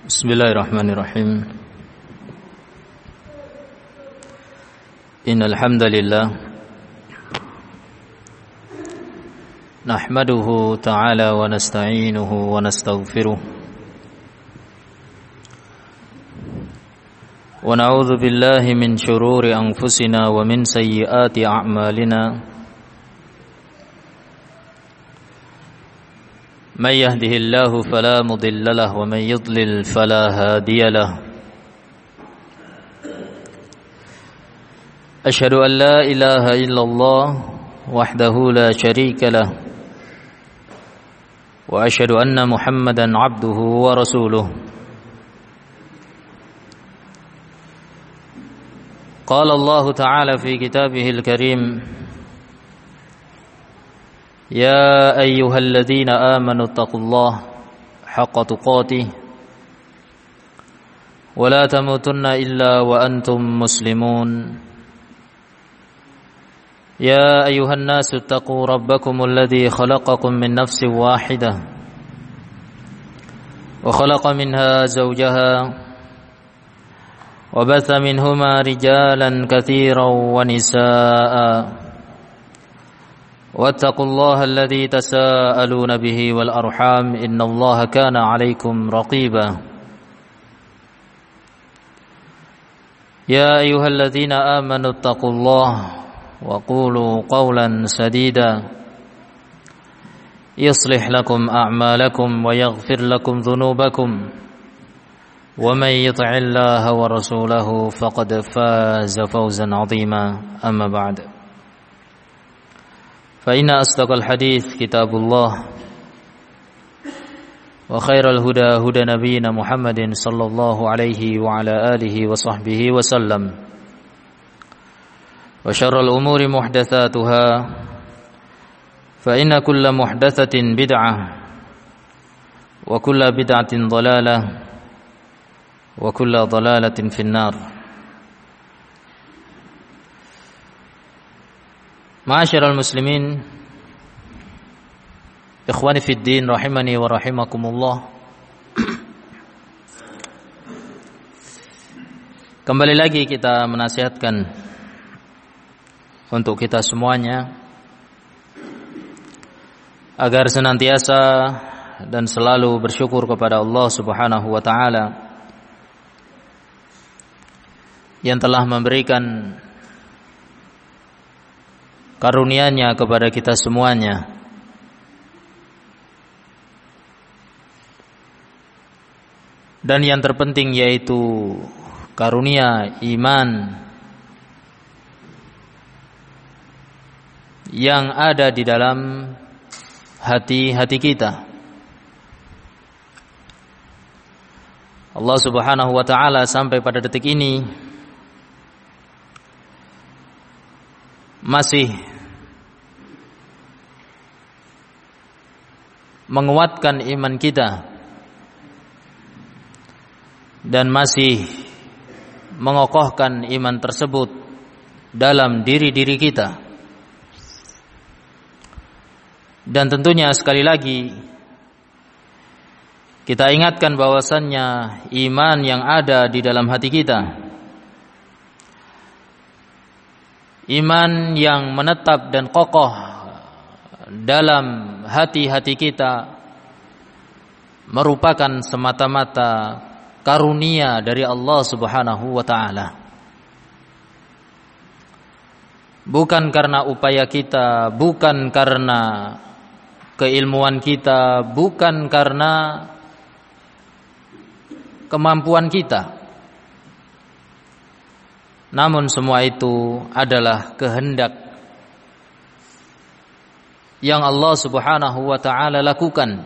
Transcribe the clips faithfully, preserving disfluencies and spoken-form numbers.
Bismillahirrahmanirrahim. Innal hamdalillah nahmaduhu ta'ala wa nasta'inuhu wa nastaghfiruh wa na'udzu billahi min shururi anfusina wa min sayyiati a'malina. من يهده الله فلا مضل له ومن يضلل فلا هادي له أشهد أن لا إله إلا الله وحده لا شريك له وأشهد أن محمدا عبده ورسوله قال الله تعالى في كتابه الكريم يا أيها الذين آمنوا اتقوا الله حق تقاته ولا تموتن إلا وأنتم مسلمون يا أيها الناس اتقوا ربكم الذي خلقكم من نفس واحدة وخلق منها زوجها وبث منهما رجالا كثيرا ونساء واتقوا الله الذي تساءلون به والأرحام إن الله كان عليكم رقيبا يا أيها الذين آمنوا اتقوا الله وقولوا قولا سديدا يصلح لكم أعمالكم ويغفر لكم ذنوبكم ومن يطع الله ورسوله فقد فاز فوزا عظيما أما بعد فإن أصدق الحديث كتاب الله وخير الهدى هدى نبينا محمد صلى الله عليه وعلى آله وصحبه وسلم وشر الأمور محدثاتها فإن كل محدثة بدعة وكل بدعة ضلالة وكل ضلالة في النار. Ma'asyiral muslimin, ikhwani fid din rahimani wa rahimakumullah. Kembali lagi kita menasihatkan untuk kita semuanya agar senantiasa dan selalu bersyukur kepada Allah Subhanahu wa taala yang telah memberikan karunia-Nya kepada kita semuanya. Dan yang terpenting yaitu karunia iman yang ada di dalam hati-hati kita. Allah Subhanahu wa taala sampai pada detik ini masih menguatkan iman kita dan masih mengokohkan iman tersebut dalam diri-diri kita. Dan tentunya sekali lagi kita ingatkan bahwasannya iman yang ada di dalam hati kita, iman yang menetap dan kokoh dalam hati-hati kita merupakan semata-mata karunia dari Allah Subhanahu wa taala. Bukan karena upaya kita, bukan karena keilmuan kita, bukan karena kemampuan kita. Namun semua itu adalah kehendak yang Allah Subhanahu wa taala lakukan.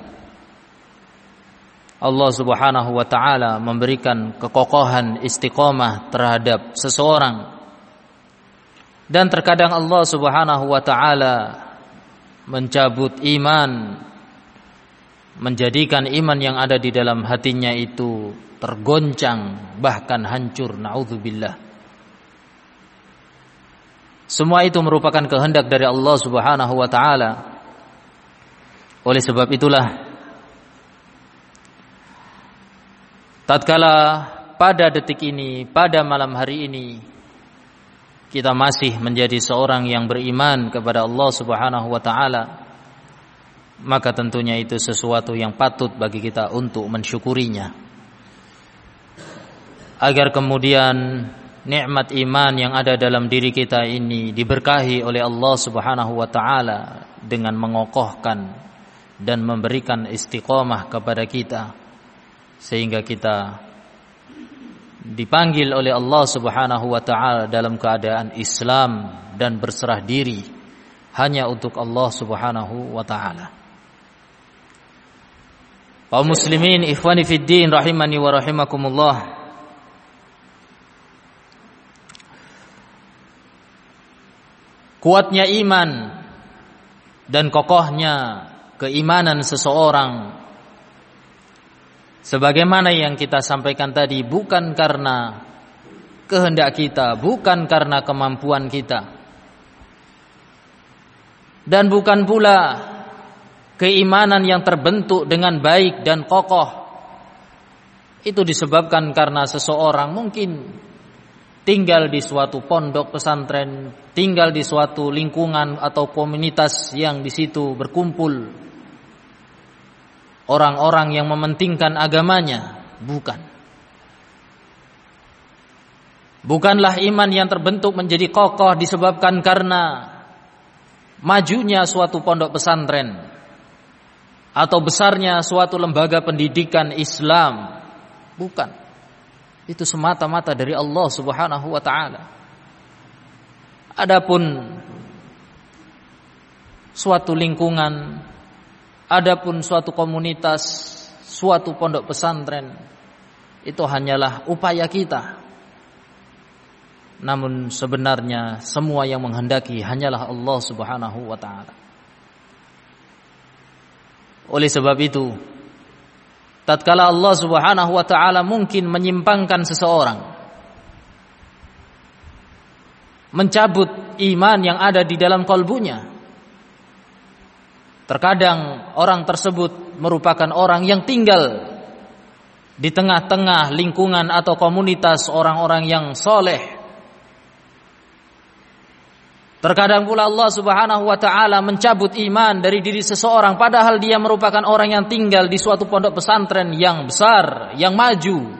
Allah Subhanahu wa taala memberikan kekokohan istiqomah terhadap seseorang. Dan terkadang Allah Subhanahu wa taala mencabut iman, menjadikan iman yang ada di dalam hatinya itu tergoncang, bahkan hancur, naudzubillah. Semua itu merupakan kehendak dari Allah Subhanahu wa taala. Oleh sebab itulah tatkala pada detik ini, pada malam hari ini kita masih menjadi seorang yang beriman kepada Allah Subhanahu wa taala, maka tentunya itu sesuatu yang patut bagi kita untuk mensyukurinya, agar kemudian nikmat iman yang ada dalam diri kita ini diberkahi oleh Allah Subhanahu wa taala dengan mengokohkan dan memberikan istiqomah kepada kita, sehingga kita dipanggil oleh Allah Subhanahu wa taala dalam keadaan Islam dan berserah diri hanya untuk Allah Subhanahu wa taala. Kaum muslimin ikhwani fid din rahimani wa rahimakumullah, kuatnya iman dan kokohnya keimanan seseorang, sebagaimana yang kita sampaikan tadi, bukan karena kehendak kita, bukan karena kemampuan kita, dan bukan pula keimanan yang terbentuk dengan baik dan kokoh itu disebabkan karena seseorang mungkin tinggal di suatu pondok pesantren, tinggal di suatu lingkungan atau komunitas yang di situ berkumpul orang-orang yang mementingkan agamanya. Bukan. Bukanlah iman yang terbentuk menjadi kokoh disebabkan karena majunya suatu pondok pesantren atau besarnya suatu lembaga pendidikan Islam. Bukan. Itu semata-mata dari Allah Subhanahu wa taala. Adapun suatu lingkungan, adapun suatu komunitas, suatu pondok pesantren, itu hanyalah upaya kita. Namun sebenarnya semua yang menghendaki hanyalah Allah Subhanahu wa taala. Oleh sebab itu, tatkala Allah Subhanahu wa taala mungkin menyimpangkan seseorang, mencabut iman yang ada di dalam kalbunya, terkadang orang tersebut merupakan orang yang tinggal di tengah-tengah lingkungan atau komunitas orang-orang yang soleh. Terkadang pula Allah Subhanahu wa taala mencabut iman dari diri seseorang padahal dia merupakan orang yang tinggal di suatu pondok pesantren yang besar, yang maju,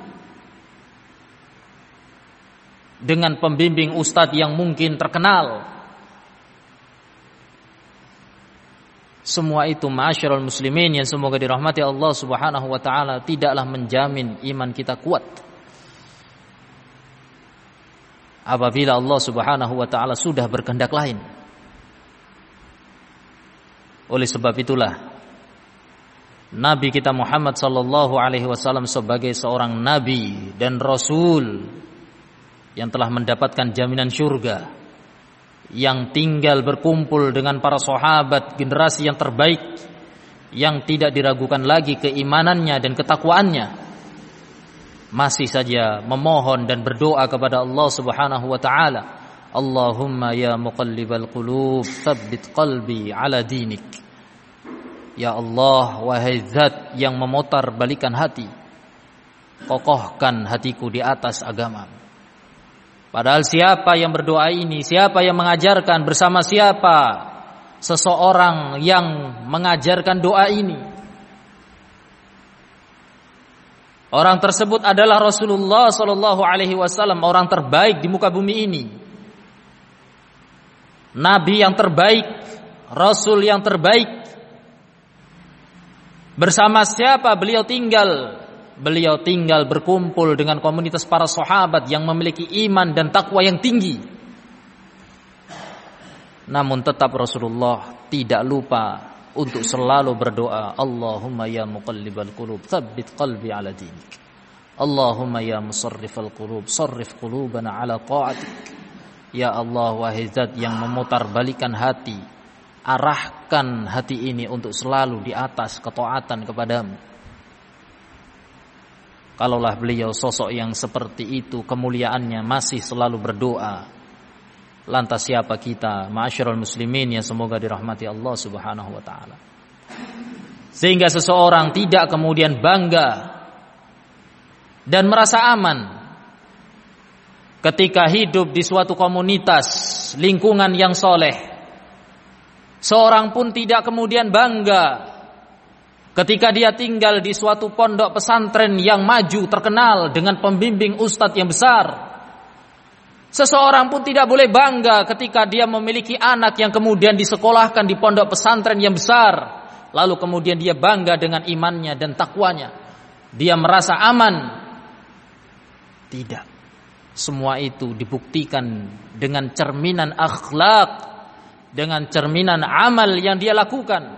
dengan pembimbing ustadz yang mungkin terkenal. Semua itu ma'asyiral muslimin yang semoga dirahmati Allah Subhanahu wa taala tidaklah menjamin iman kita kuat apabila Allah Subhanahu wa taala sudah berkehendak lain. Oleh sebab itulah Nabi kita Muhammad sallallahu alaihi wasallam sebagai seorang nabi dan rasul yang telah mendapatkan jaminan surga, yang tinggal berkumpul dengan para sahabat, generasi yang terbaik, yang tidak diragukan lagi keimanannya dan ketakwaannya, masih saja memohon dan berdoa kepada Allah Subhanahu wa taala, Allahumma ya muqallibal qulub tsabbit qalbi ala dinik. Ya Allah, wahai zat yang memutar balikan hati, kokohkan hatiku di atas agama. Padahal siapa yang berdoa ini, siapa yang mengajarkan, bersama siapa seseorang yang mengajarkan doa ini? Orang tersebut adalah Rasulullah sallallahu alaihi wasallam, orang terbaik di muka bumi ini. Nabi yang terbaik, Rasul yang terbaik. Bersama siapa beliau tinggal? Beliau tinggal berkumpul dengan komunitas para sahabat yang memiliki iman dan takwa yang tinggi. Namun tetap Rasulullah tidak lupa untuk selalu berdoa, Allahumma ya muqallibal qulub tsabbit qalbi ala dinik. Allahumma ya musarrifal qulub sarrif qulubana ala ta'atik. Ya Allah, wahai zat yang memutar balikan hati, arahkan hati ini untuk selalu di atas ketaatan kepadamu. Kalaulah beliau sosok yang seperti itu kemuliaannya masih selalu berdoa, lantas siapa kita ma'asyiral muslimin yang semoga dirahmati Allah Subhanahu wa taala. Sehingga seseorang tidak kemudian bangga dan merasa aman ketika hidup di suatu komunitas, lingkungan yang soleh. Seorang pun tidak kemudian bangga ketika dia tinggal di suatu pondok pesantren yang maju, terkenal dengan pembimbing ustadz yang besar. Seseorang pun tidak boleh bangga ketika dia memiliki anak yang kemudian disekolahkan di pondok pesantren yang besar, lalu kemudian dia bangga dengan imannya dan takwanya. Dia merasa aman. Tidak. Semua itu dibuktikan dengan cerminan akhlak, dengan cerminan amal yang dia lakukan.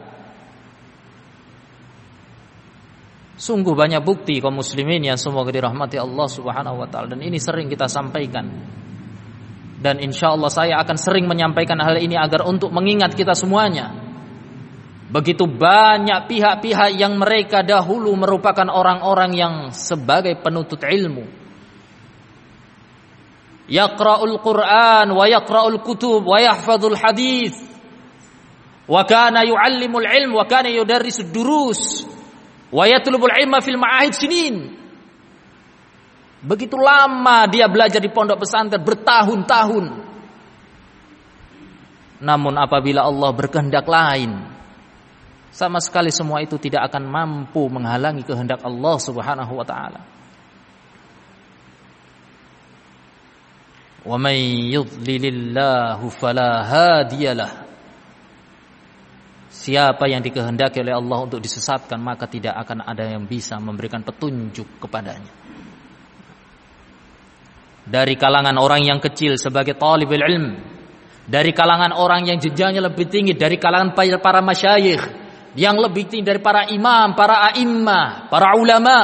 Sungguh banyak bukti kaum muslimin yang semoga dirahmati Allah Subhanahu wa taala, dan ini sering kita sampaikan. Dan insya Allah saya akan sering menyampaikan hal ini agar untuk mengingat kita semuanya. Begitu banyak pihak-pihak yang mereka dahulu merupakan orang-orang yang sebagai penuntut ilmu. Yaqra'ul Qur'an wa yaqra'ul kutub wa yahfadzul hadits. Wa kana yu'allimul ilm wa kana yudarrisud durus. Wa yatlubul ilma fil ma'ahid sinin. Begitu lama dia belajar di pondok pesantren, bertahun-tahun. Namun apabila Allah berkehendak lain, sama sekali semua itu tidak akan mampu menghalangi kehendak Allah Subhanahu wa taala. Wa may yudlilillahu fala hadiyalah. Siapa yang dikehendaki oleh Allah untuk disesatkan, maka tidak akan ada yang bisa memberikan petunjuk kepadanya. Dari kalangan orang yang kecil sebagai talibul ilm, dari kalangan orang yang jenjangnya lebih tinggi, dari kalangan para masyayikh yang lebih tinggi, dari para imam, para a'immah, para ulama,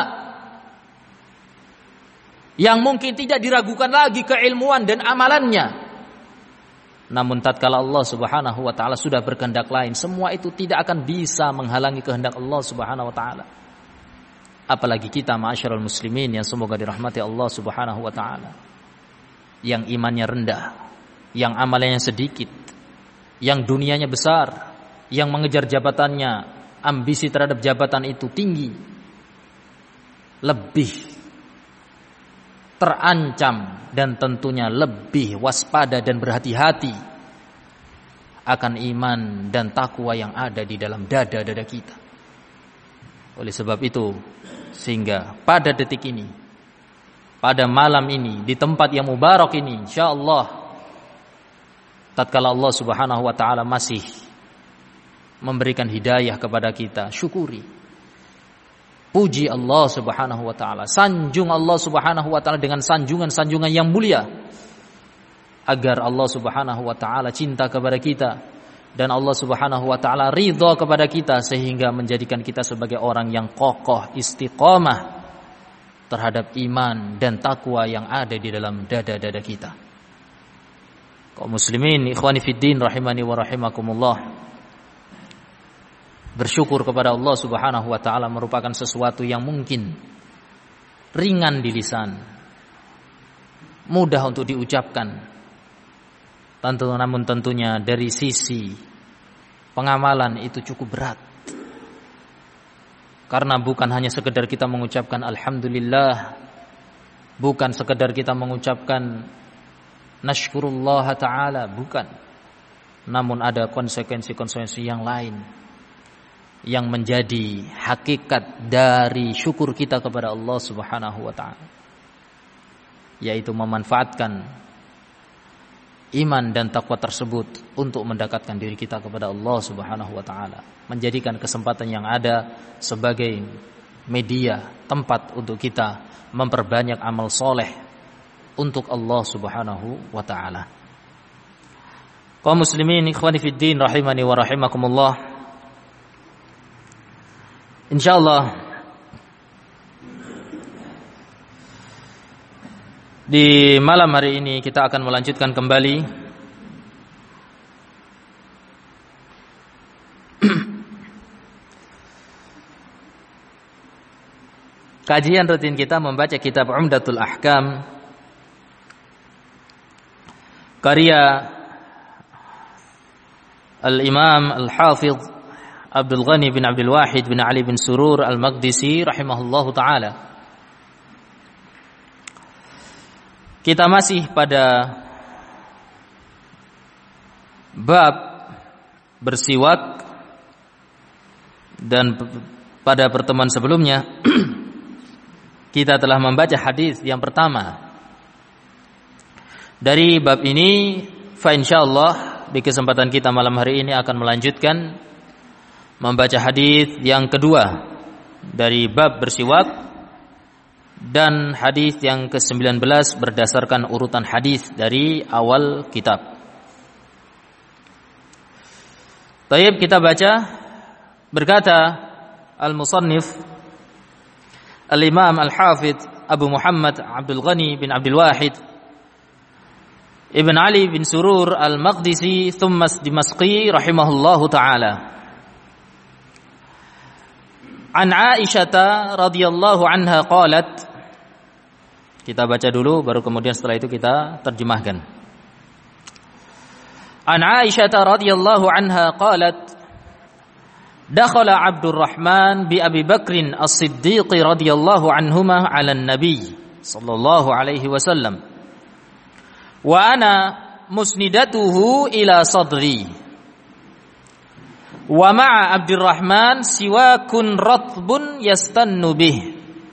yang mungkin tidak diragukan lagi keilmuan dan amalannya. Namun tatkala Allah Subhanahu wa taala sudah berkehendak lain, semua itu tidak akan bisa menghalangi kehendak Allah Subhanahu wa taala. Apalagi kita ma'asyiral muslimin yang semoga dirahmati Allah Subhanahu wa taala, yang imannya rendah, yang amalnya sedikit, yang dunianya besar, yang mengejar jabatannya, ambisi terhadap jabatan itu tinggi, lebih terancam dan tentunya lebih waspada dan berhati-hati akan iman dan takwa yang ada di dalam dada-dada kita. Oleh sebab itu, sehingga pada detik ini, pada malam ini, di tempat yang mubarak ini, insyaallah, tatkala Allah Subhanahu wa taala masih memberikan hidayah kepada kita, syukuri. Puji Allah Subhanahu wa taala, sanjung Allah Subhanahu wa taala dengan sanjungan-sanjungan yang mulia, agar Allah Subhanahu wa taala cinta kepada kita dan Allah Subhanahu wa taala ridha kepada kita, sehingga menjadikan kita sebagai orang yang kokoh istiqamah terhadap iman dan takwa yang ada di dalam dada-dada kita. Kaum muslimin, ikhwani fiddin rahimani wa rahimakumullah, bersyukur kepada Allah Subhanahu wa taala merupakan sesuatu yang mungkin ringan di lisan, mudah untuk diucapkan. Tentu namun tentunya dari sisi pengamalan itu cukup berat. Karena bukan hanya sekedar kita mengucapkan alhamdulillah, bukan sekedar kita mengucapkan nashkurullah taala, bukan. Namun ada konsekuensi-konsekuensi yang lain yang menjadi hakikat dari syukur kita kepada Allah Subhanahu wa taala, yaitu memanfaatkan iman dan takwa tersebut untuk mendekatkan diri kita kepada Allah Subhanahu wa taala, menjadikan kesempatan yang ada sebagai media, tempat untuk kita memperbanyak amal soleh untuk Allah Subhanahu wa taala. Kaum muslimin, ikhwani fiddin rahimani wa rahimakumullah, insyaallah di malam hari ini kita akan melanjutkan kembali kajian rutin kita membaca kitab Umdatul Ahkam karya Al-Imam Al-Hafidh Abdul Ghani bin Abdul Wahid bin Ali bin Surur Al-Maqdisi rahimahullahu ta'ala. Kita masih pada bab bersiwak, dan pada pertemuan sebelumnya kita telah membaca hadis yang pertama dari bab ini. Fa insyaallah di kesempatan kita malam hari ini akan melanjutkan membaca hadis yang kedua dari bab bersiwak, dan hadis yang kesembilan belas berdasarkan urutan hadis dari awal kitab. Tayyib, kita baca. Berkata al-musannif al-imam al-hafidh Abu Muhammad Abdul Ghani bin Abdul Wahid Ibn Ali bin Surur al-Maqdisi thumma Dimashqi rahimahullahu ta'ala. An Aisyah radhiyallahu anha qalat. Kita baca dulu baru kemudian setelah itu kita terjemahkan. An Aisyah radhiyallahu anha qalat dakhala Abdurrahman bi Abi Bakrin As-Siddiq radhiyallahu anhuma 'ala an-nabi sallallahu alaihi wasallam wa ana musnidatuhu ila sadri wa ma'a Abdurrahman siwakun ratbun yastannu bih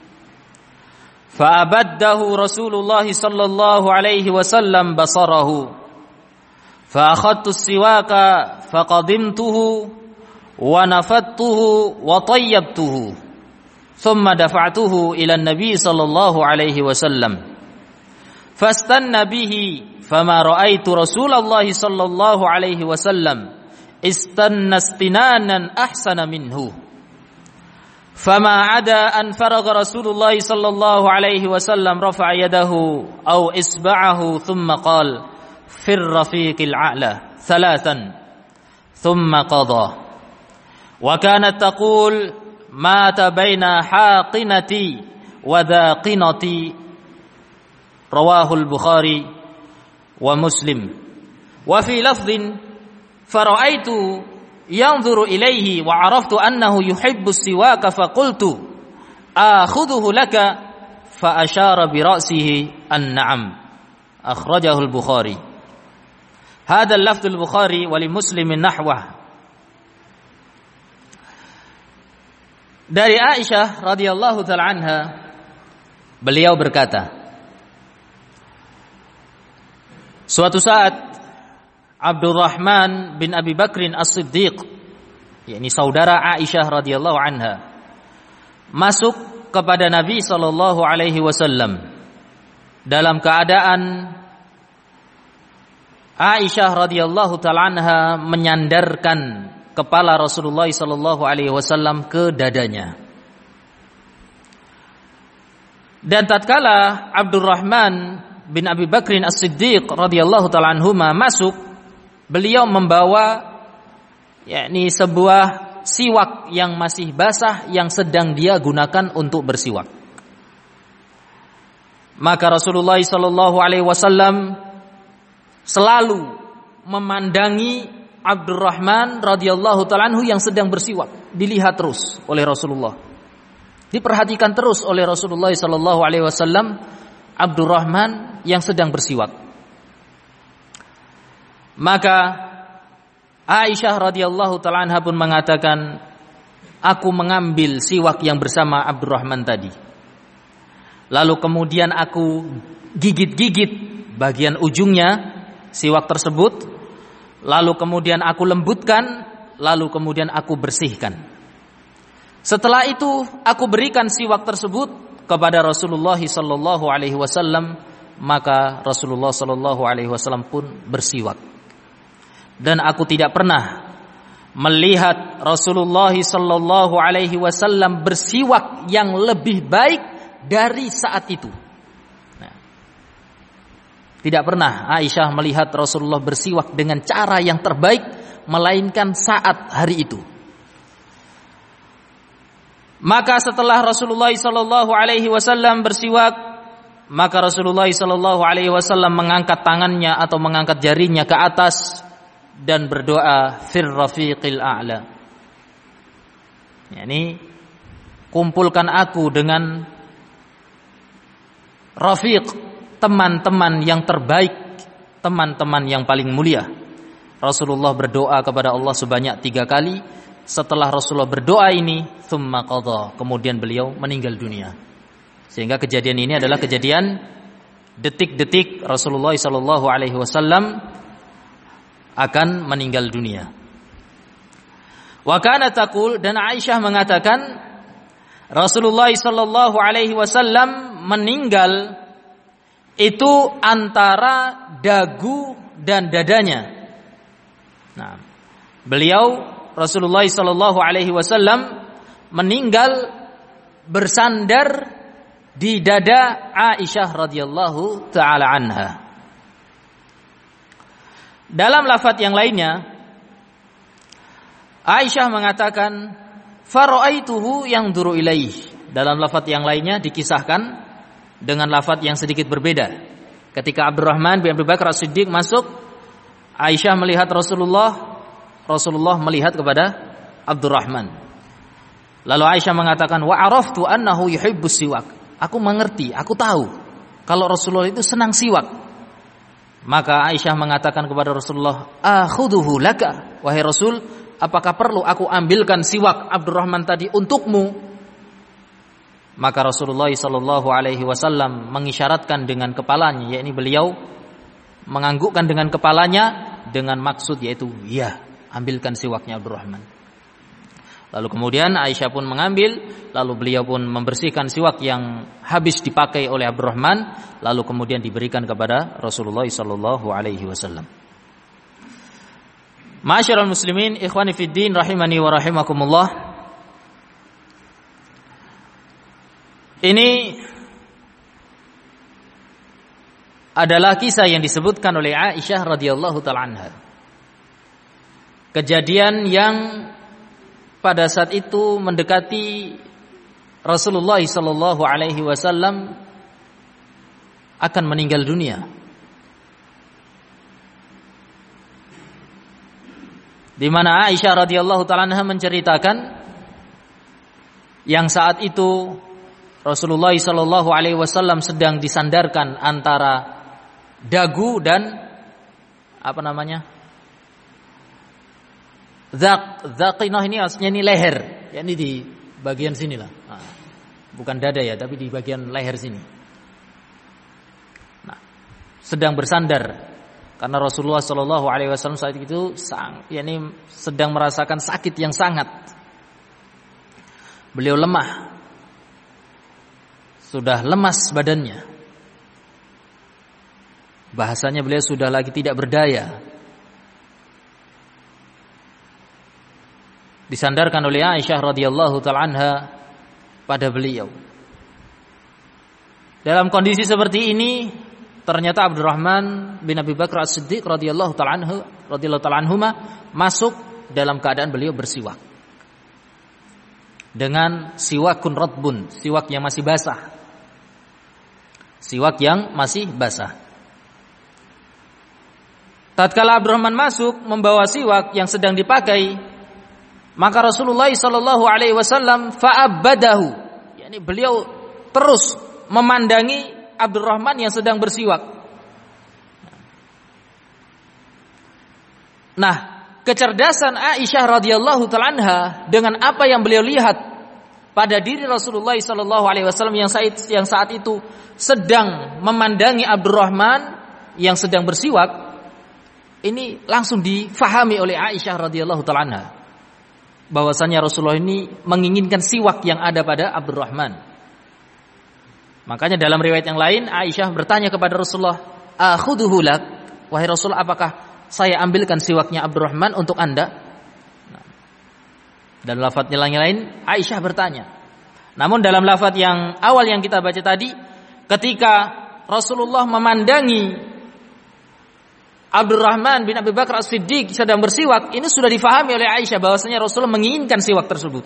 fa abaddahu Rasulullah sallallahu alaihi wasallam basarahu fa akhadtu as-siwaka faqadimtuhu wa nafattuhu wa tayyabtuhu thumma dafa'tuhu ila an-nabi sallallahu alaihi wasallam fastanna bihi fama ra'aitu Rasulullah sallallahu alaihi wasallam istanna istinanan ahsana minhu fama ada an faragha Rasulullah sallallahu alaihi wasallam rafa'a yadahu aw isba'ahu thumma qala fir rafiqil a'la thalathan thumma qada wa kanat taqul mata baina haqinati wa dhaqinati rawahul Bukhari wa Muslim wa fi lafdhin fara'aitu yanzuru ilayhi wa araftu annahu yuhibbu as-siwaka faqultu akhudhuhu laka fa ashara bi ra'sihi an-na'am akhrajahu al-Bukhari. Hadha al-lafdh al-Bukhari wa li Muslimin nahwah. Dari Aisyah radhiyallahu ta'ala anha, beliau berkata, suatu saat Abdurrahman bin Abi Bakrin As-Siddiq, yakni saudara Aisyah radhiyallahu anha, masuk kepada Nabi sallallahu alaihi wasallam dalam keadaan Aisyah radhiyallahu ta'ala anha menyandarkan kepala Rasulullah sallallahu alaihi wasallam ke dadanya. Dan tatkala Abdurrahman bin Abi Bakrin As-Siddiq radhiyallahu ta'ala anhuma masuk, beliau membawa yakni sebuah siwak yang masih basah yang sedang dia gunakan untuk bersiwak. Maka Rasulullah sallallahu alaihi wasallam selalu memandangi Abdurrahman radhiyallahu ta'ala anhu yang sedang bersiwak, dilihat terus oleh Rasulullah, diperhatikan terus oleh Rasulullah sallallahu alaihi wasallam Abdurrahman yang sedang bersiwak. Maka Aisyah radhiyallahu ta'ala anha pun mengatakan, aku mengambil siwak yang bersama Abdurrahman tadi, lalu kemudian aku gigit-gigit bagian ujungnya siwak tersebut, lalu kemudian aku lembutkan, lalu kemudian aku bersihkan. Setelah itu aku berikan siwak tersebut kepada Rasulullah sallallahu alaihi wasallam, maka Rasulullah sallallahu alaihi wasallam pun bersiwak. Dan aku tidak pernah melihat Rasulullah sallallahu alaihi wasallam bersiwak yang lebih baik dari saat itu. Nah, tidak pernah Aisyah melihat Rasulullah bersiwak dengan cara yang terbaik melainkan saat hari itu. Maka setelah Rasulullah sallallahu alaihi wasallam bersiwak, maka Rasulullah sallallahu alaihi wasallam mengangkat tangannya atau mengangkat jarinya ke atas dan berdoa fir rafiqil a'la. Yani kumpulkan aku dengan rafiq, teman-teman yang terbaik, teman-teman yang paling mulia. Rasulullah berdoa kepada Allah sebanyak tiga kali. Setelah Rasulullah berdoa ini, thumma qadha, kemudian beliau meninggal dunia. Sehingga kejadian ini adalah kejadian detik-detik Rasulullah sallallahu alaihi wasallam akan meninggal dunia. Wa kana taqul, dan Aisyah mengatakan Rasulullah sallallahu alaihi wasallam meninggal itu antara dagu dan dadanya. Nah, beliau Rasulullah sallallahu alaihi wasallam meninggal bersandar di dada Aisyah radhiyallahu taala anha. Dalam lafaz yang lainnya, Aisyah mengatakan faraaituhu yanzuru ilaih. Dalam lafaz yang lainnya dikisahkan dengan lafaz yang sedikit berbeda. Ketika Abdurrahman bin Abi Bakar As-Siddiq masuk, Aisyah melihat Rasulullah, Rasulullah melihat kepada Abdurrahman. Lalu Aisyah mengatakan, wa araftu annahu yuhibbus siwak. Aku mengerti, aku tahu kalau Rasulullah itu senang siwak. Maka Aisyah mengatakan kepada Rasulullah, akhuduhu laka, wahai Rasul, apakah perlu aku ambilkan siwak Abdurrahman tadi untukmu? Maka Rasulullah sallallahu alaihi wasallam mengisyaratkan dengan kepalanya, yakni beliau menganggukkan dengan kepalanya dengan maksud yaitu, ya, ambilkan siwaknya Abdurrahman. Lalu kemudian Aisyah pun mengambil, lalu beliau pun membersihkan siwak yang habis dipakai oleh Abdurrahman, lalu kemudian diberikan kepada Rasulullah sallallahu alaihi wasallam. Ma'asyiral muslimin, ikhwani fid din rahimani wa rahimakumullah. Ini adalah kisah yang disebutkan oleh Aisyah radhiyallahu taala anha. Kejadian yang pada saat itu mendekati Rasulullah sallallahu alaihi wasallam akan meninggal dunia. Di mana Aisyah radhiyallahu taala anha menceritakan yang saat itu Rasulullah sallallahu alaihi wasallam sedang disandarkan antara dagu dan apa namanya? Zaq, zaqinah ini aslinya ini leher, yakni di bagian sinilah. Nah, bukan dada ya, tapi di bagian leher sini. Nah, sedang bersandar karena Rasulullah sallallahu alaihi wasallam saat itu sang, yakni sedang merasakan sakit yang sangat. Beliau lemah. Sudah lemas badannya. Bahasanya beliau sudah lagi tidak berdaya. Disandarkan oleh Aisyah radhiyallahu taala anha pada beliau. Dalam kondisi seperti ini, ternyata Abdurrahman bin Abi Bakar As-Siddiq radhiyallahu taala anhu radhiyallahu taala anhuma masuk dalam keadaan beliau bersiwak. Dengan siwakun ratbun, siwak yang masih basah. Siwak yang masih basah. Tatkala Abdurrahman masuk membawa siwak yang sedang dipakai, maka Rasulullah sallallahu alaihi wasallam fa'abbadahu, yakni beliau terus memandangi Abdurrahman yang sedang bersiwak. Nah, kecerdasan Aisyah radhiyallahu taala anha dengan apa yang beliau lihat pada diri Rasulullah sallallahu alaihi wasallam yang saat yang saat itu sedang memandangi Abdurrahman yang sedang bersiwak, ini langsung difahami oleh Aisyah radhiyallahu taala anha bahwasanya Rasulullah ini menginginkan siwak yang ada pada Abdurrahman. Makanya dalam riwayat yang lain Aisyah bertanya kepada Rasulullah, "Akhuduhu lak?" Wahai Rasul, apakah saya ambilkan siwaknya Abdurrahman untuk Anda? Nah, dalam lafaz yang lain Aisyah bertanya. Namun dalam lafaz yang awal yang kita baca tadi, ketika Rasulullah memandangi Abdurrahman bin Abi Bakar As-Siddiq sedang bersiwak, ini sudah difahami oleh Aisyah bahwasanya Rasulullah menginginkan siwak tersebut.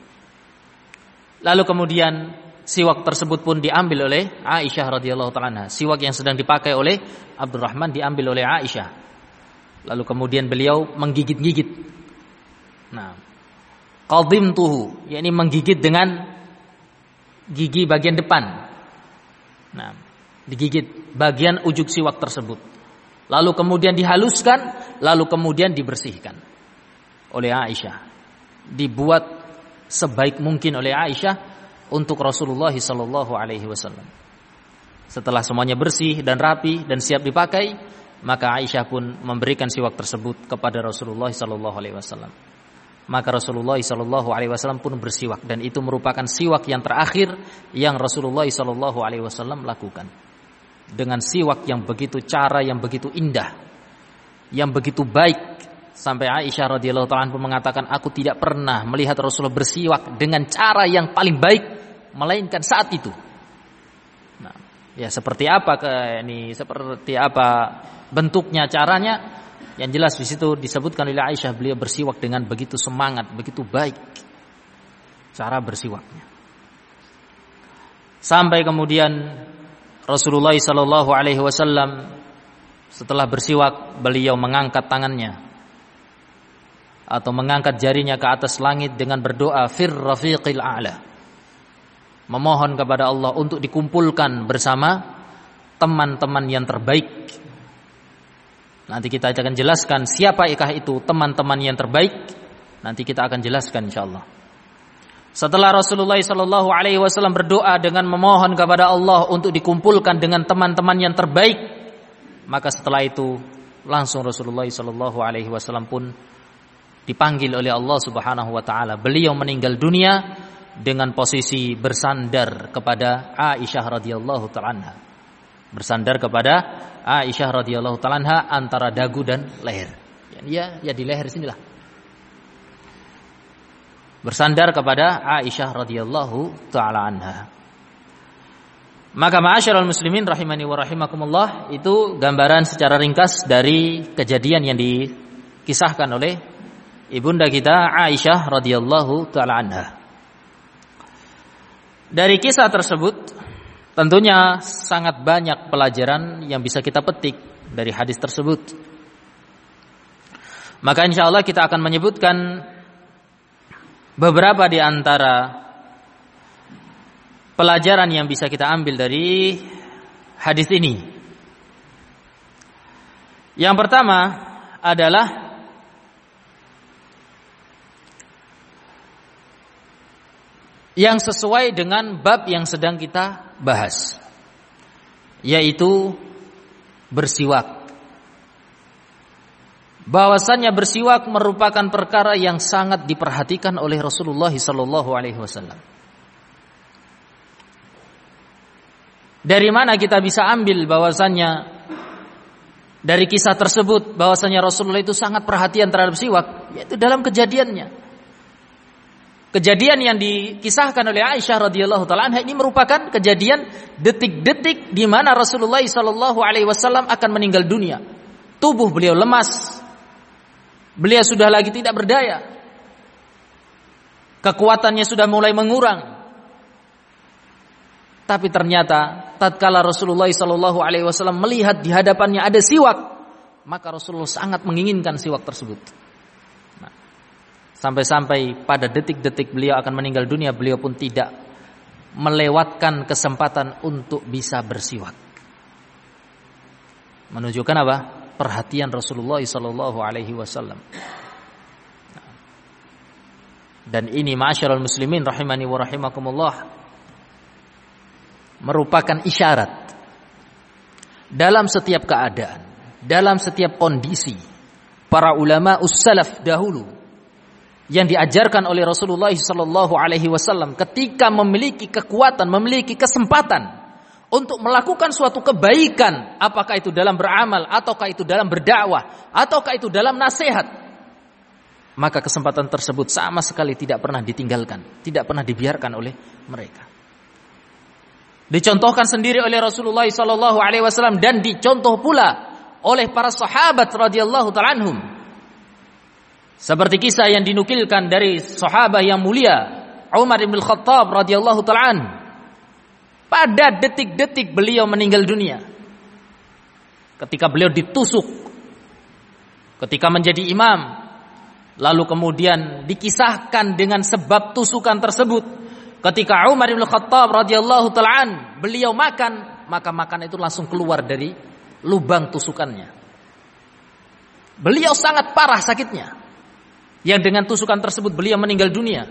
Lalu kemudian siwak tersebut pun diambil oleh Aisyah radhiyallahu taala anha. Siwak yang sedang dipakai oleh Abdurrahman diambil oleh Aisyah. Lalu kemudian beliau menggigit-gigit. Nah, qadimtuhu, yakni menggigit dengan gigi bagian depan. Nah, digigit bagian ujung siwak tersebut, lalu kemudian dihaluskan, lalu kemudian dibersihkan oleh Aisyah, dibuat sebaik mungkin oleh Aisyah untuk Rasulullah sallallahu alaihi wasallam. Setelah semuanya bersih dan rapi dan siap dipakai, maka Aisyah pun memberikan siwak tersebut kepada Rasulullah sallallahu alaihi wasallam. Maka Rasulullah sallallahu alaihi wasallam pun bersiwak, dan itu merupakan siwak yang terakhir yang Rasulullah sallallahu alaihi wasallam lakukan. Dengan siwak yang begitu, cara yang begitu indah, yang begitu baik, sampai Aisyah radhiyallahu ta'ala pun mengatakan, aku tidak pernah melihat Rasulullah bersiwak dengan cara yang paling baik melainkan saat itu. Nah, ya seperti apa ke ini, seperti apa bentuknya, caranya, yang jelas di situ disebutkan oleh Aisyah, beliau bersiwak dengan begitu semangat, begitu baik cara bersiwaknya. Sampai kemudian Rasulullah sallallahu alaihi wasallam setelah bersiwak, beliau mengangkat tangannya atau mengangkat jarinya ke atas langit dengan berdoa fir rafiqil a'la, memohon kepada Allah untuk dikumpulkan bersama teman-teman yang terbaik. Nanti kita akan jelaskan siapakah itu teman-teman yang terbaik, nanti kita akan jelaskan insyaallah. Setelah Rasulullah sallallahu alaihi wasallam berdoa dengan memohon kepada Allah untuk dikumpulkan dengan teman-teman yang terbaik, maka setelah itu langsung Rasulullah sallallahu alaihi wasallam pun dipanggil oleh Allah Subhanahu wa taala. Beliau meninggal dunia dengan posisi bersandar kepada Aisyah radhiyallahu ta'ala anha. Bersandar kepada Aisyah radhiyallahu ta'ala anha antara dagu dan leher. Ya, ya di leher sinilah. Bersandar kepada Aisyah radhiyallahu ta'ala anha. Maka ma'asyiral muslimin rahimani wa rahimakumullah, itu gambaran secara ringkas dari kejadian yang dikisahkan oleh ibunda kita Aisyah radhiyallahu ta'ala anha. Dari kisah tersebut tentunya sangat banyak pelajaran yang bisa kita petik dari hadis tersebut. Maka insyaallah kita akan menyebutkan beberapa di antara pelajaran yang bisa kita ambil dari hadis ini. Yang pertama adalah yang sesuai dengan bab yang sedang kita bahas, yaitu bersiwak. Bahwasannya bersiwak merupakan perkara yang sangat diperhatikan oleh Rasulullah sallallahu alaihi wasallam. Dari mana kita bisa ambil bahwasannya dari kisah tersebut bahwasannya Rasulullah itu sangat perhatian terhadap siwak, yaitu dalam kejadiannya. Kejadian yang dikisahkan oleh Aisyah radhiyallahu ta'ala anha ini merupakan kejadian detik-detik di mana Rasulullah sallallahu alaihi wasallam akan meninggal dunia. Tubuh beliau lemas. Beliau sudah lagi tidak berdaya. Kekuatannya sudah mulai mengurang. Tapi ternyata tatkala Rasulullah sallallahu alaihi wasallam melihat di hadapannya ada siwak, maka Rasulullah sangat menginginkan siwak tersebut. Nah, sampai-sampai pada detik-detik beliau akan meninggal dunia, beliau pun tidak melewatkan kesempatan untuk bisa bersiwak. Menunjukkan apa? Perhatian Rasulullah sallallahu alaihi wasallam. Dan ini ma'asyiral muslimin rahimani wa rahimakumullah merupakan isyarat dalam setiap keadaan, dalam setiap kondisi para ulama us-salaf dahulu yang diajarkan oleh Rasulullah sallallahu alaihi wasallam ketika memiliki kekuatan, memiliki kesempatan untuk melakukan suatu kebaikan, apakah itu dalam beramal, ataukah itu dalam berdakwah, ataukah itu dalam nasihat, maka kesempatan tersebut sama sekali tidak pernah ditinggalkan, tidak pernah dibiarkan oleh mereka. Dicontohkan sendiri oleh Rasulullah sallallahu alaihi wasallam dan dicontoh pula oleh para sahabat radhiyallahu ta'ala anhum. Seperti kisah yang dinukilkan dari sahabat yang mulia Umar bin Khattab radhiyallahu ta'ala anhu. Pada detik-detik beliau meninggal dunia, ketika beliau ditusuk, ketika menjadi imam, lalu kemudian dikisahkan dengan sebab tusukan tersebut, ketika Umar bin Khattab radhiyallahu ta'ala an beliau makan maka makanan itu langsung keluar dari lubang tusukannya. Beliau sangat parah sakitnya, yang dengan tusukan tersebut beliau meninggal dunia.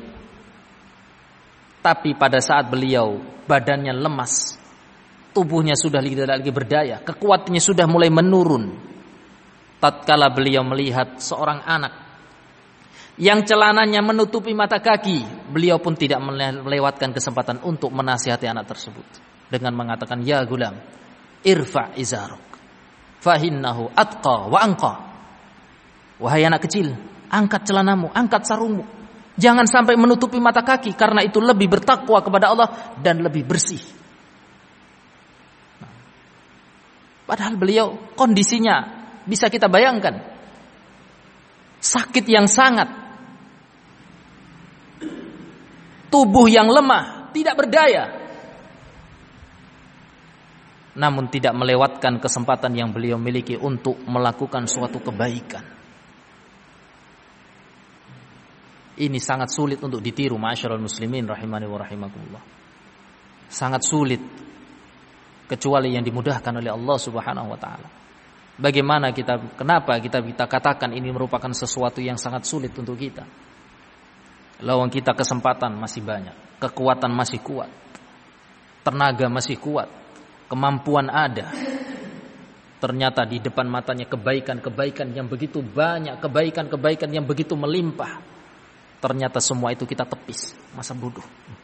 Tapi pada saat beliau badannya lemas, tubuhnya sudah tidak lagi berdaya, kekuatannya sudah mulai menurun. Tatkala beliau melihat seorang anak yang celananya menutupi mata kaki, beliau pun tidak melewatkan kesempatan untuk menasihati anak tersebut dengan mengatakan, ya gulam, irfa' izaruk fahinnahu atqa wa anqa. Wahai anak kecil, angkat celanamu, angkat sarungmu. Jangan sampai menutupi mata kaki, karena itu lebih bertakwa kepada Allah dan lebih bersih. Nah, padahal beliau kondisinya bisa kita bayangkan, sakit yang sangat, tubuh yang lemah, tidak berdaya, namun tidak melewatkan kesempatan yang beliau miliki untuk melakukan suatu kebaikan. Ini sangat sulit untuk ditiru, ma'asyiral muslimin rahimani wa rahimakumullah. Sangat sulit, kecuali yang dimudahkan oleh Allah Subhanahu wa taala. Bagaimana kita, kenapa kita kita katakan ini merupakan sesuatu yang sangat sulit untuk kita? Lawang kita kesempatan masih banyak, kekuatan masih kuat, tenaga masih kuat, kemampuan ada. Ternyata di depan matanya kebaikan-kebaikan yang begitu banyak, kebaikan-kebaikan yang begitu melimpah. Ternyata semua itu kita tepis, masa bodoh,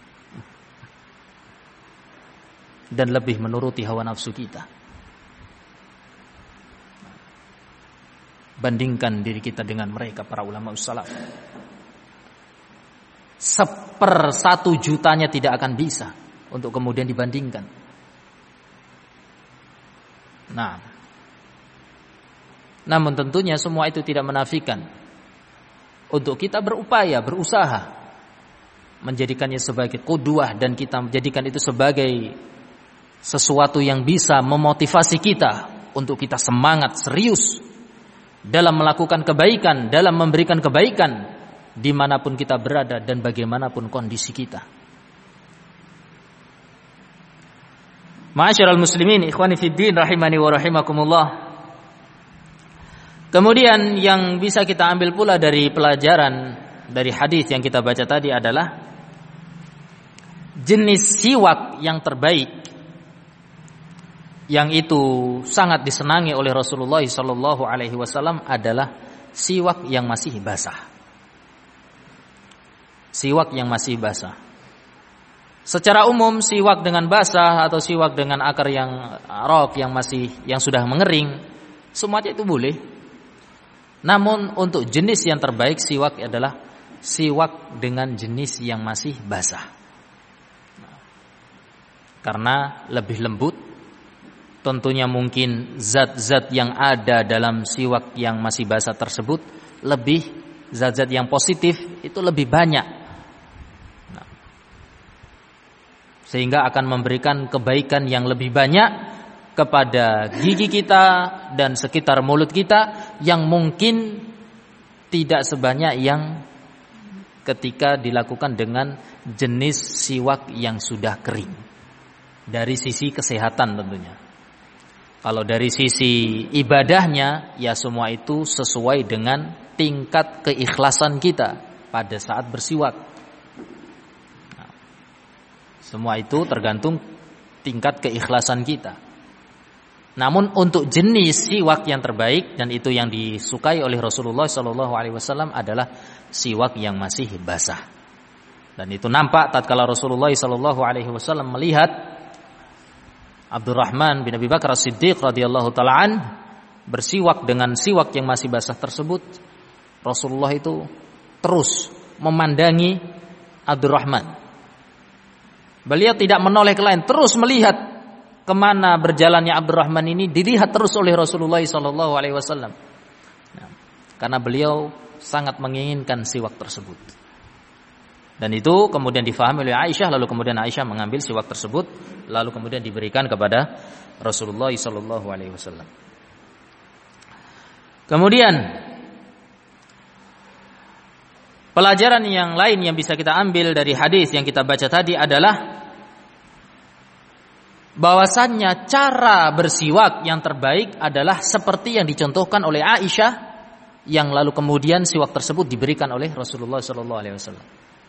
dan lebih menuruti hawa nafsu kita. Bandingkan diri kita dengan mereka, para ulama salaf. Seper satu jutanya tidak akan bisa untuk kemudian dibandingkan. Nah, namun tentunya semua itu tidak menafikan untuk kita berupaya, berusaha menjadikannya sebagai qudwah, dan kita menjadikan itu sebagai sesuatu yang bisa memotivasi kita untuk kita semangat serius dalam melakukan kebaikan, dalam memberikan kebaikan dimanapun kita berada dan bagaimanapun kondisi kita. Ma'asyiral muslimin, ikhwani fiddin rahimani wa rahimakumullah. Kemudian yang bisa kita ambil pula dari pelajaran dari hadis yang kita baca tadi adalah jenis siwak yang terbaik, yang itu sangat disenangi oleh Rasulullah sallallahu alaihi wasallam adalah siwak yang masih basah. Siwak yang masih basah. Secara umum siwak dengan basah atau siwak dengan akar yang arok yang masih yang sudah mengering, semuanya itu boleh. Namun untuk jenis yang terbaik siwak adalah siwak dengan jenis yang masih basah. Karena lebih lembut, tentunya mungkin zat-zat yang ada dalam siwak yang masih basah tersebut lebih, zat-zat yang positif itu lebih banyak. Nah, sehingga akan memberikan kebaikan yang lebih banyak kepada gigi kita dan sekitar mulut kita, yang mungkin tidak sebanyak yang ketika dilakukan dengan jenis siwak yang sudah kering. Dari sisi kesehatan tentunya. Kalau dari sisi ibadahnya, ya semua itu sesuai dengan tingkat keikhlasan kita pada saat bersiwak. Nah, semua itu tergantung tingkat keikhlasan kita. Namun untuk jenis siwak yang terbaik dan itu yang disukai oleh Rasulullah shallallahu alaihi wasallam adalah siwak yang masih basah. Dan itu nampak tatkala Rasulullah shallallahu alaihi wasallam melihat Abdurrahman bin Abi Bakar As-Siddiq radhiyallahu taala an bersiwak dengan siwak yang masih basah tersebut. Rasulullah itu terus memandangi Abdurrahman. Beliau tidak menoleh ke lain, terus melihat kemana berjalannya Abdurrahman ini, dilihat terus oleh Rasulullah shallallahu alaihi wasallam. Nah, karena beliau sangat menginginkan siwak tersebut. Dan itu kemudian difahami oleh Aisyah, lalu kemudian Aisyah mengambil siwak tersebut, lalu kemudian diberikan kepada Rasulullah shallallahu alaihi wasallam. Kemudian pelajaran yang lain yang bisa kita ambil dari hadis yang kita baca tadi adalah bahwasannya cara bersiwak yang terbaik adalah seperti yang dicontohkan oleh Aisyah, yang lalu kemudian siwak tersebut diberikan oleh Rasulullah shallallahu alaihi wasallam.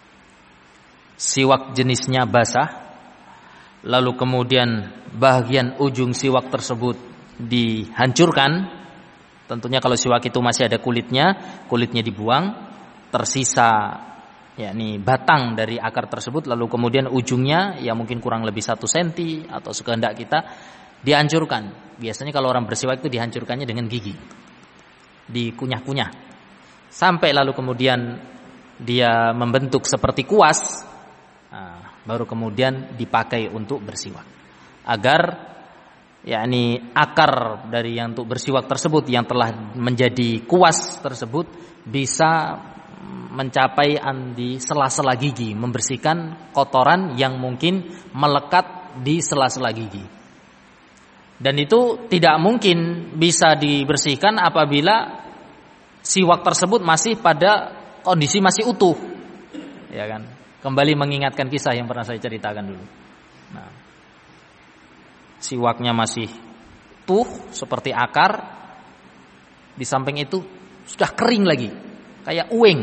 Siwak jenisnya basah, lalu kemudian bagian ujung siwak tersebut dihancurkan. Tentunya kalau siwak itu masih ada kulitnya, kulitnya dibuang, tersisa yakni batang dari akar tersebut, lalu kemudian ujungnya ya mungkin kurang lebih satu senti atau sekehendak kita dihancurkan. Biasanya kalau orang bersiwak itu dihancurkannya dengan gigi, dikunyah-kunyah sampai lalu kemudian dia membentuk seperti kuas. Nah, baru kemudian dipakai untuk bersiwak agar yakni akar dari yang untuk bersiwak tersebut yang telah menjadi kuas tersebut bisa mencapai di sela-sela gigi, membersihkan kotoran yang mungkin melekat di sela-sela gigi. Dan itu tidak mungkin bisa dibersihkan apabila siwak tersebut masih pada kondisi masih utuh, ya kan? Kembali mengingatkan kisah yang pernah saya ceritakan dulu. Nah, siwaknya masih utuh seperti akar, di samping itu sudah kering lagi, kayak uweng,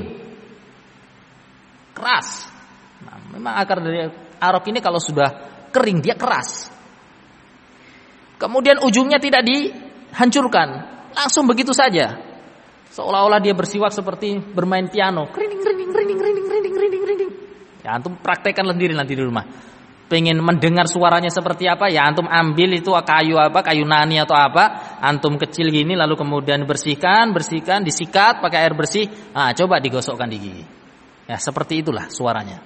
keras. Nah, memang akar dari arok ini kalau sudah kering dia keras. Kemudian ujungnya tidak dihancurkan, langsung begitu saja, seolah-olah dia bersiwak seperti bermain piano, kerining kerining kerining kerining kerining kerining kerining. Ya antum praktekkan sendiri nanti di rumah. Pengen mendengar suaranya seperti apa, ya antum ambil itu kayu apa, kayu nani atau apa, antum kecil gini, lalu kemudian bersihkan, bersihkan, disikat pakai air bersih. Nah, coba digosokkan di gigi. Ya seperti itulah suaranya.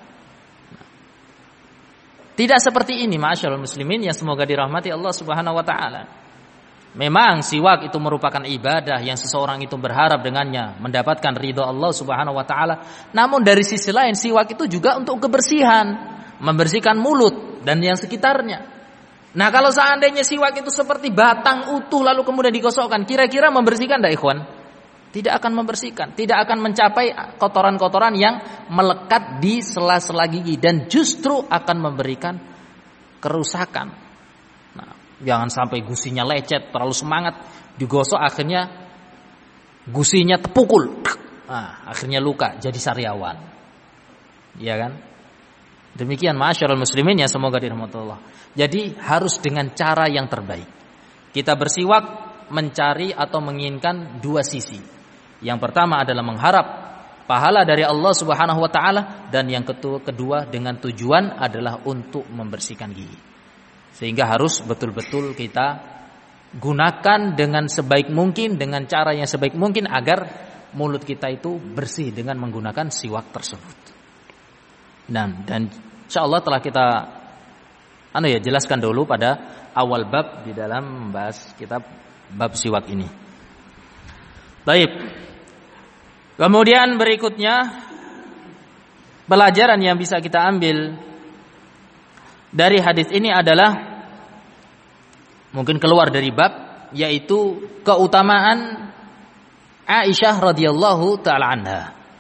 Tidak seperti ini, ma'asyiral muslimin yang semoga dirahmati Allah Subhanahu wa taala. Memang siwak itu merupakan ibadah yang seseorang itu berharap dengannya mendapatkan ridha Allah Subhanahu wa taala. Namun dari sisi lain siwak itu juga untuk kebersihan, membersihkan mulut dan yang sekitarnya. Nah, kalau seandainya siwak itu seperti batang utuh lalu kemudian digosokkan, kira-kira membersihkan enggak, ikhwan? Tidak akan membersihkan, tidak akan mencapai kotoran-kotoran yang melekat di sela-sela gigi dan justru akan memberikan kerusakan. Nah, jangan sampai gusinya lecet, terlalu semangat digosok akhirnya gusinya terpukul. Nah, akhirnya luka, jadi sariawan. Iya kan? Demikian ma'asyiral muslimin ya semoga dirahmati Allah. Jadi harus dengan cara yang terbaik. Kita bersiwak mencari atau menginginkan dua sisi. Yang pertama adalah mengharap pahala dari Allah Subhanahu wa taala, dan yang kedua dengan tujuan adalah untuk membersihkan gigi. Sehingga harus betul-betul kita gunakan dengan sebaik mungkin, dengan cara yang sebaik mungkin agar mulut kita itu bersih dengan menggunakan siwak tersebut. Nah, dan insyaallah telah kita anu ya jelaskan dulu pada awal bab di dalam membahas kitab bab siwak ini. Baik. Kemudian berikutnya pelajaran yang bisa kita ambil dari hadis ini adalah mungkin keluar dari bab, yaitu keutamaan Aisyah radhiyallahu taala anha.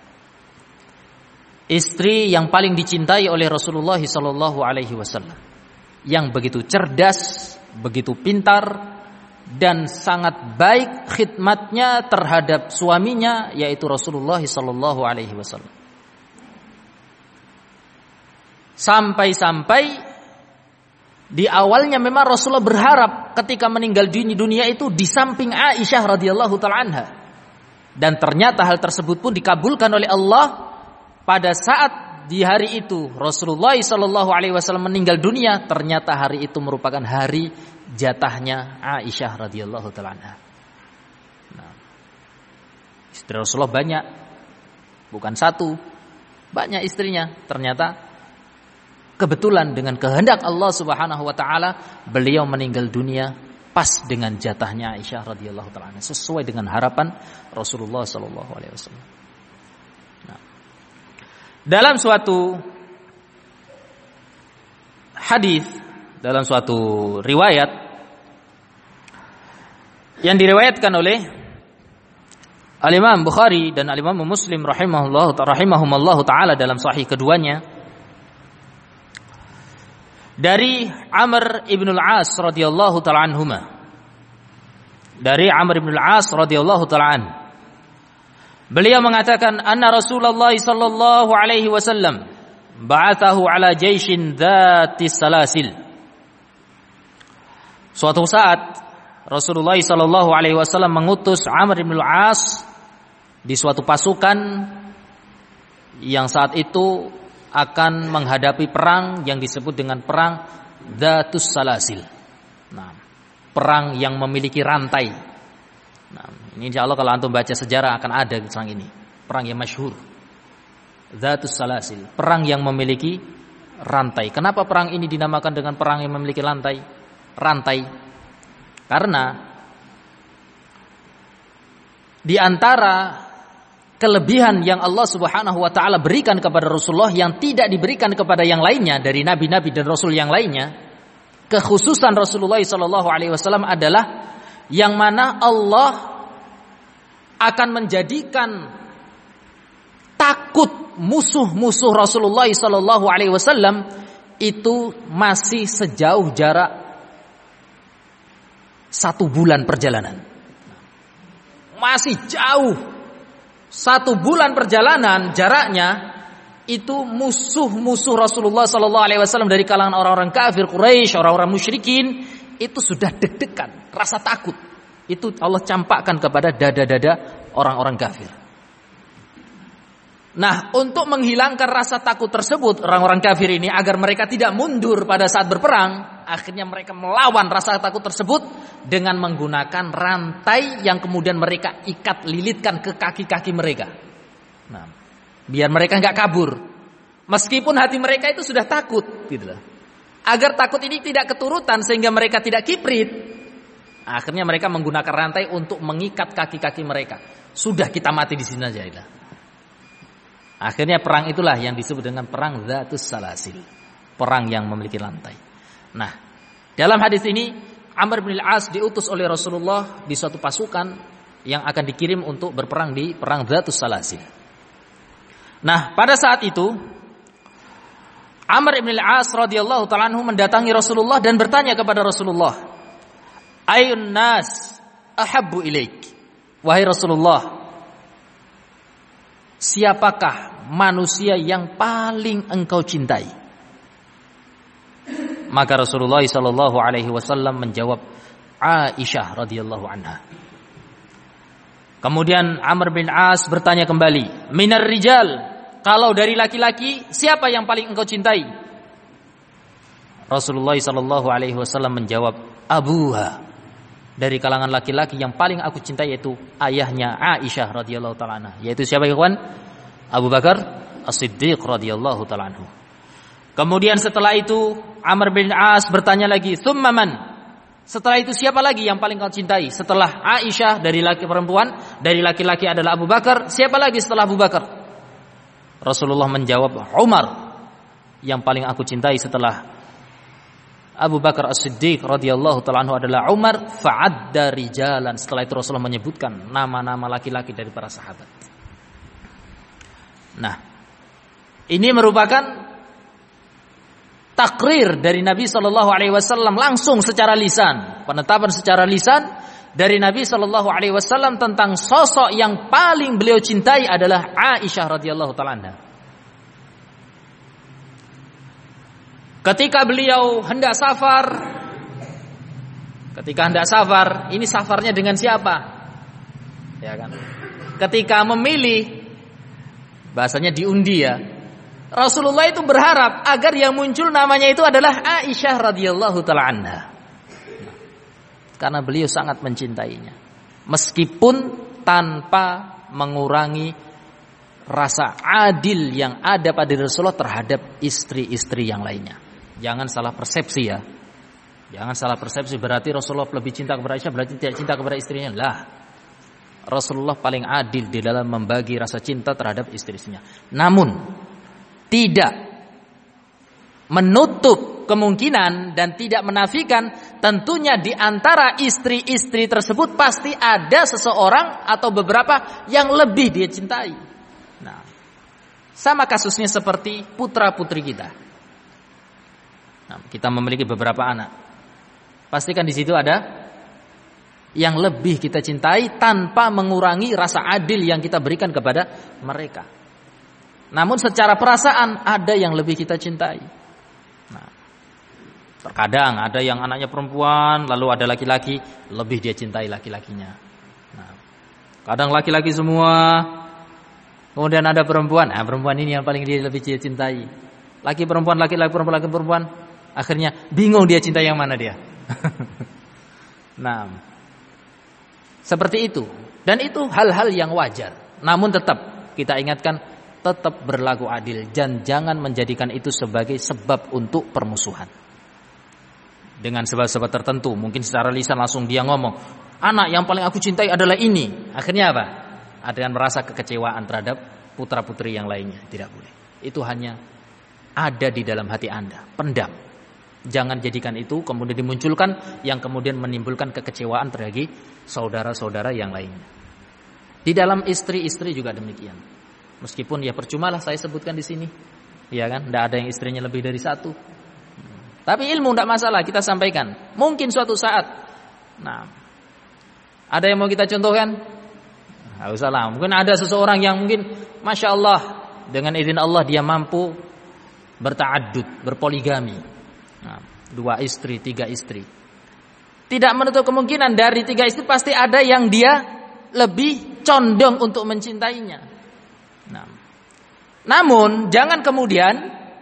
Istri yang paling dicintai oleh Rasulullah sallallahu alaihi wasallam, yang begitu cerdas, begitu pintar dan sangat baik khidmatnya terhadap suaminya, yaitu Rasulullah sallallahu alaihi wasallam. Sampai-sampai di awalnya memang Rasulullah berharap ketika meninggal dunia itu di samping Aisyah radhiyallahu taala anha. Dan ternyata hal tersebut pun dikabulkan oleh Allah pada saat di hari itu Rasulullah sallallahu alaihi wasallam meninggal dunia. Ternyata hari itu merupakan hari jatahnya Aisyah radhiyallahu taala anha. Nah, istri Rasulullah banyak, bukan satu, banyak istrinya. Ternyata kebetulan dengan kehendak Allah Subhanahu wa taala beliau meninggal dunia pas dengan jatahnya Aisyah radhiyallahu taala anha, sesuai dengan harapan Rasulullah sallallahu alaihi wasallam. Nah, dalam suatu hadis, dalam suatu riwayat yang diriwayatkan oleh Al-Imam Bukhari dan Al-Imam Muslim rahimahullah rahimahumallahu taala dalam sahih keduanya, dari Amr ibn al-As radhiyallahu ta'ala anhuma. Dari Amr ibn al-As radhiyallahu ta'ala an. Beliau mengatakan anna Rasulullah sallallahu alaihi wasallam ba'athahu ala jaishin dzati salasil. Suatu saat Rasulullah sallallahu alaihi wasallam mengutus Amr ibn al-As di suatu pasukan yang saat itu akan menghadapi perang yang disebut dengan perang Dzatus Salasil. Nah, perang yang memiliki rantai. Nah, ini insyaallah kalau antum baca sejarah akan ada perang ini. Perang yang masyhur. Dzatus Salasil, perang yang memiliki rantai. Kenapa perang ini dinamakan dengan perang yang memiliki rantai? Rantai. Karena di antara kelebihan yang Allah Subhanahu wa taala berikan kepada Rasulullah yang tidak diberikan kepada yang lainnya dari nabi-nabi dan rasul yang lainnya, kekhususan Rasulullah sallallahu alaihi wasallam adalah yang mana Allah akan menjadikan takut musuh-musuh Rasulullah sallallahu alaihi wasallam itu masih sejauh jarak satu bulan perjalanan. Masih jauh. Satu bulan perjalanan jaraknya itu musuh-musuh Rasulullah sallallahu alaihi wasallam dari kalangan orang-orang kafir Quraisy, orang-orang musyrikin itu sudah deg-degan, rasa takut. Itu Allah campakkan kepada dada-dada orang-orang kafir. Nah, untuk menghilangkan rasa takut tersebut orang-orang kafir ini agar mereka tidak mundur pada saat berperang, akhirnya mereka melawan rasa takut tersebut dengan menggunakan rantai yang kemudian mereka ikat lilitkan ke kaki-kaki mereka. Nah, biar mereka nggak kabur, meskipun hati mereka itu sudah takut, gitu loh. Agar takut ini tidak keturutan sehingga mereka tidak kiprit, akhirnya mereka menggunakan rantai untuk mengikat kaki-kaki mereka. Sudah kita mati di sini aja, ya. Akhirnya perang itulah yang disebut dengan perang Dzatus Salasil, perang yang memiliki rantai. Nah, dalam hadis ini Amr bin al-As diutus oleh Rasulullah di suatu pasukan yang akan dikirim untuk berperang di perang Dzatus Salasil. Nah, pada saat itu Amr bin al-As radhiyallahu ta'ala anhu mendatangi Rasulullah dan bertanya kepada Rasulullah, "Ayyun nas ahabbu ilaik?" Wahai Rasulullah, siapakah manusia yang paling engkau cintai? Maka Rasulullah sallallahu alaihi wasallam menjawab, Aisyah radhiyallahu anha. Kemudian Amr bin As bertanya kembali, minar rijal, kalau dari laki-laki siapa yang paling engkau cintai? Rasulullah sallallahu alaihi wasallam menjawab, abuha. Dari kalangan laki-laki yang paling aku cintai yaitu ayahnya Aisyah radhiyallahu taala anha, yaitu siapa ikhwan? Abu Bakar As-Siddiq radhiyallahu taala anhu. Kemudian setelah itu Amr bin As bertanya lagi, "Tsumma man?" Setelah itu siapa lagi yang paling kau cintai? Setelah Aisyah dari laki perempuan, dari laki-laki adalah Abu Bakar, siapa lagi setelah Abu Bakar? Rasulullah menjawab, "Umar." Yang paling aku cintai setelah Abu Bakar As-Siddiq radhiyallahu ta'ala anhu adalah Umar. Fa'adda rijalan. Setelah itu Rasulullah menyebutkan nama-nama laki-laki dari para sahabat. Nah, ini merupakan takrir dari Nabi sallallahu alaihi wasallam langsung secara lisan, penetapan secara lisan dari Nabi sallallahu alaihi wasallam tentang sosok yang paling beliau cintai adalah Aisyah radhiyallahu ta'ala anha. Ketika beliau hendak safar, ketika hendak safar, ini safarnya dengan siapa? Ya kan? Ketika memilih, bahasanya diundi ya. Rasulullah itu berharap agar yang muncul namanya itu adalah Aisyah radhiyallahu taala anha. Karena beliau sangat mencintainya. Meskipun tanpa mengurangi rasa adil yang ada pada Rasulullah terhadap istri-istri yang lainnya. Jangan salah persepsi ya. Jangan salah persepsi berarti Rasulullah lebih cinta kepada Aisyah, berarti tidak cinta kepada istrinya. Lah. Rasulullah paling adil di dalam membagi rasa cinta terhadap istrinya. Namun tidak menutup kemungkinan dan tidak menafikan tentunya di antara istri-istri tersebut pasti ada seseorang atau beberapa yang lebih dia cintai. Nah, sama kasusnya seperti putra-putri kita. Nah, kita memiliki beberapa anak. Pastikan di situ ada yang lebih kita cintai tanpa mengurangi rasa adil yang kita berikan kepada mereka. Namun secara perasaan ada yang lebih kita cintai. Nah, terkadang ada yang anaknya perempuan, lalu ada laki-laki, lebih dia cintai laki-lakinya. Nah, kadang laki-laki semua, kemudian ada perempuan, nah perempuan ini yang paling dia lebih dia cintai. Laki perempuan, laki-laki perempuan, laki perempuan, akhirnya bingung dia cinta yang mana dia. Nah, seperti itu. Dan itu hal-hal yang wajar. Namun tetap kita ingatkan, tetap berlaku adil dan jangan menjadikan itu sebagai sebab untuk permusuhan. Dengan sebab-sebab tertentu, mungkin secara lisan langsung dia ngomong, anak yang paling aku cintai adalah ini. Akhirnya apa? Ada yang merasa kekecewaan terhadap putra-putri yang lainnya. Tidak boleh. Itu hanya ada di dalam hati Anda. Pendam. Jangan jadikan itu kemudian dimunculkan yang kemudian menimbulkan kekecewaan terhadap saudara-saudara yang lainnya. Di dalam istri-istri juga demikian. Meskipun ya percumalah saya sebutkan di sini, ya kan? Tidak ada yang istrinya lebih dari satu. Tapi ilmu tidak masalah kita sampaikan. Mungkin suatu saat, nah, ada yang mau kita contohkan? Tidak usah lah. Mungkin ada seseorang yang mungkin, masya Allah, dengan izin Allah dia mampu berta'addud, berpoligami. Nah, dua istri, tiga istri. Tidak menutup kemungkinan dari tiga istri pasti ada yang dia lebih condong untuk mencintainya. Nah, namun jangan kemudian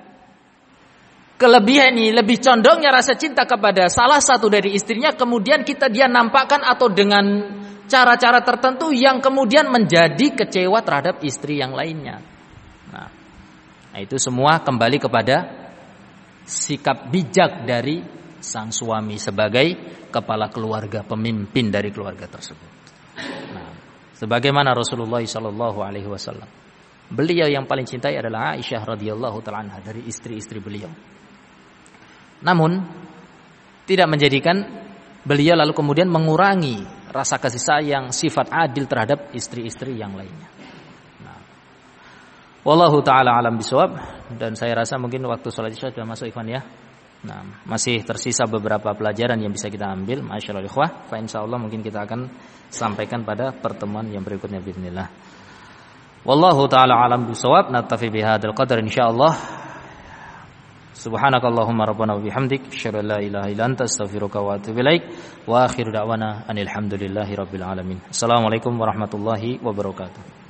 kelebihan ini lebih condongnya rasa cinta kepada salah satu dari istrinya kemudian kita dia nampakkan atau dengan cara-cara tertentu yang kemudian menjadi kecewa terhadap istri yang lainnya. Nah, nah itu semua kembali kepada sikap bijak dari sang suami sebagai kepala keluarga, pemimpin dari keluarga tersebut. Nah, sebagaimana Rasulullah shallallahu alaihi wasallam, beliau yang paling cintai adalah Aisyah radhiyallahu taala anha dari istri-istri beliau. Namun tidak menjadikan beliau lalu kemudian mengurangi rasa kasih sayang, sifat adil terhadap istri-istri yang lainnya. Nah, wallahu taala alam bisawab. Dan saya rasa mungkin waktu sholat isya sudah masuk ikhwan ya. Nah, masih tersisa beberapa pelajaran yang bisa kita ambil. Masyaallah ikhwah, fa insyaallah mungkin kita akan sampaikan pada pertemuan yang berikutnya bismillah. Wallahu taala alam bisawab. Naktafi bihadzal qadar insyaallah. Subhanakallahumma rabbana wa bihamdik asyhadu an la ilaha illa anta astaghfiruka wa atubu ilaik. Wa akhiru da'wana anil hamdulillahi rabbil alamin. Assalamualaikum warahmatullahi wabarakatuh.